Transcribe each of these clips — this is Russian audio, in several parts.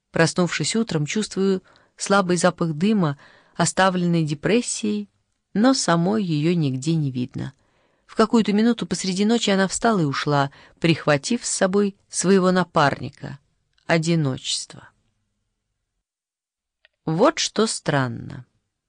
Проснувшись утром, чувствую слабый запах дыма, оставленный депрессией, но самой ее нигде не видно. В какую-то минуту посреди ночи она встала и ушла, прихватив с собой своего напарника — одиночество. Вот что странно.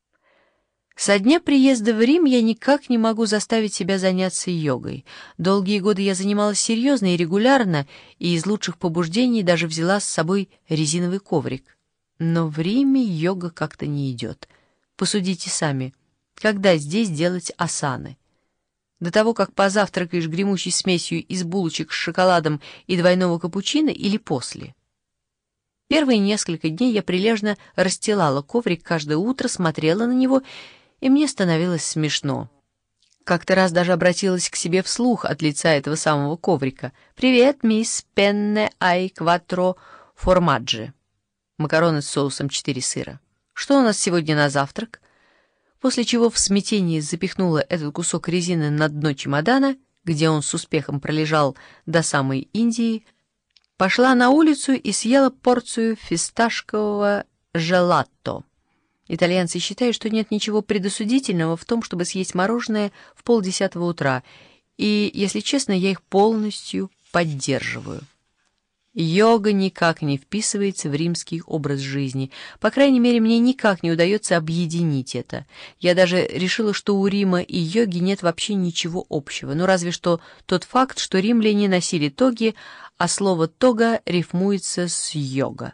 Со дня приезда в Рим я никак не могу заставить себя заняться йогой. Долгие годы я занималась серьезно и регулярно, и из лучших побуждений даже взяла с собой резиновый коврик. Но в Риме йога как-то не идет. Посудите сами, когда здесь делать асаны? До того, как позавтракаешь гремучей смесью из булочек с шоколадом и двойного капучино, или после? Первые несколько дней я прилежно расстилала коврик каждое утро, смотрела на него, и мне становилось смешно. Как-то раз даже обратилась к себе вслух от лица этого самого коврика. «Привет, мисс Пенне ай кватро формаджи». Макароны с соусом 4 сыра. «Что у нас сегодня на завтрак?» После чего в смятении запихнула этот кусок резины на дно чемодана, где он с успехом пролежал до самой Индии, пошла на улицу и съела порцию фисташкового желатто. Итальянцы считают, что нет ничего предосудительного в том, чтобы съесть мороженое в 9:30 утра, и, если честно, я их полностью поддерживаю. Йога никак не вписывается в римский образ жизни. По крайней мере, мне никак не удается объединить это. Я даже решила, что у Рима и йоги нет вообще ничего общего. Ну, разве что тот факт, что римляне носили тоги, а слово «тога» рифмуется с «йога».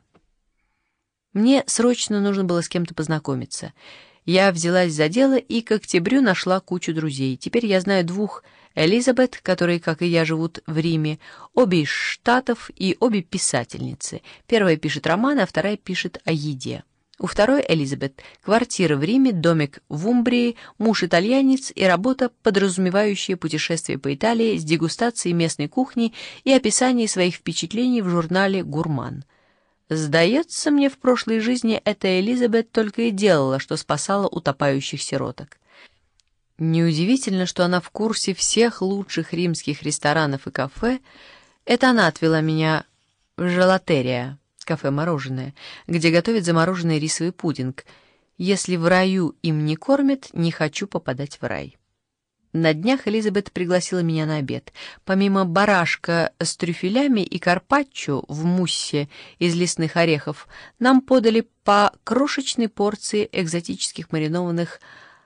Мне срочно нужно было с кем-то познакомиться. Я взялась за дело и к октябрю нашла кучу друзей. Теперь я знаю 2 Элизабет, которые, как и я, живут в Риме, обе из Штатов и обе писательницы. Первая пишет романы, а вторая пишет о еде. У второй Элизабет квартира в Риме, домик в Умбрии, муж итальянец и работа, подразумевающая путешествие по Италии с дегустацией местной кухни и описанием своих впечатлений в журнале «Гурман». Сдается мне, в прошлой жизни эта Элизабет только и делала, что спасала утопающих сироток. Неудивительно, что она в курсе всех лучших римских ресторанов и кафе. Это она отвела меня в желатерия, кафе-мороженое, где готовят замороженный рисовый пудинг. Если в раю им не кормят, не хочу попадать в рай. На днях Элизабет пригласила меня на обед. Помимо барашка с трюфелями и карпаччо в муссе из лесных орехов, нам подали по крошечной порции экзотических маринованных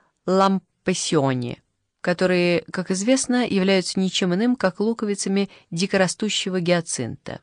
лампасиони, которые, как известно, являются ничем иным, как луковицами дикорастущего гиацинта.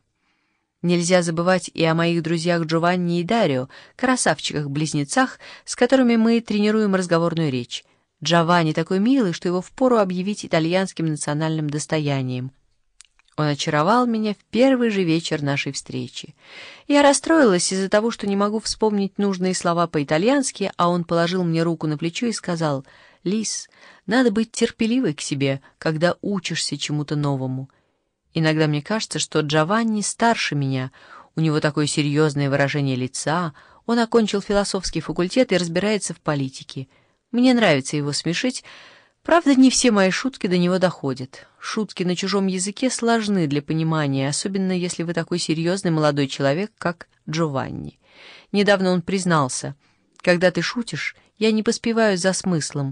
Нельзя забывать и о моих друзьях Джованни и Дарио, красавчиках-близнецах, с которыми мы тренируем разговорную речь. Джованни такой милый, что его впору объявить итальянским национальным достоянием. Он очаровал меня в первый же вечер нашей встречи. Я расстроилась из-за того, что не могу вспомнить нужные слова по-итальянски, а он положил мне руку на плечо и сказал: «Лис, надо быть терпеливой к себе, когда учишься чему-то новому». Иногда мне кажется, что Джованни старше меня, у него такое серьезное выражение лица, он окончил философский факультет и разбирается в политике. Мне нравится его смешить, правда, не все мои шутки до него доходят. Шутки на чужом языке сложны для понимания, особенно если вы такой серьезный молодой человек, как Джованни. Недавно он признался: «Когда ты шутишь, я не поспеваю за смыслом.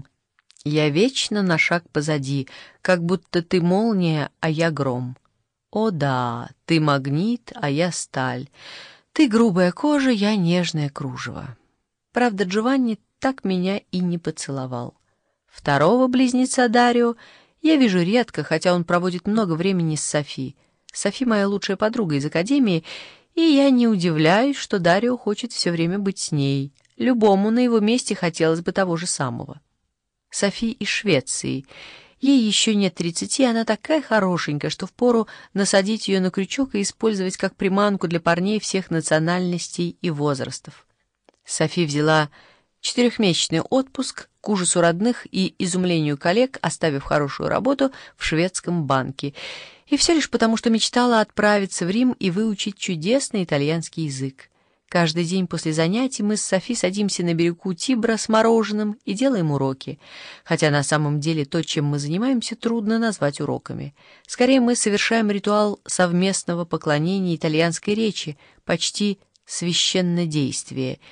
Я вечно на шаг позади, как будто ты молния, а я гром. О да, ты магнит, а я сталь. Ты грубая кожа, я нежное кружево». Правда, Джованни так меня и не поцеловал. Второго близнеца Дарио я вижу редко, хотя он проводит много времени с Софи. Софи моя лучшая подруга из академии, и я не удивляюсь, что Дарио хочет все время быть с ней. Любому на его месте хотелось бы того же самого. Софи из Швеции. Ей еще нет 30, она такая хорошенькая, что впору насадить ее на крючок и использовать как приманку для парней всех национальностей и возрастов. Софи взяла 4-месячный отпуск к ужасу родных и изумлению коллег, оставив хорошую работу в шведском банке. И все лишь потому, что мечтала отправиться в Рим и выучить чудесный итальянский язык. Каждый день после занятий мы с Софи садимся на берегу Тибра с мороженым и делаем уроки. Хотя на самом деле то, чем мы занимаемся, трудно назвать уроками. Скорее, мы совершаем ритуал совместного поклонения итальянской речи, почти священнодействие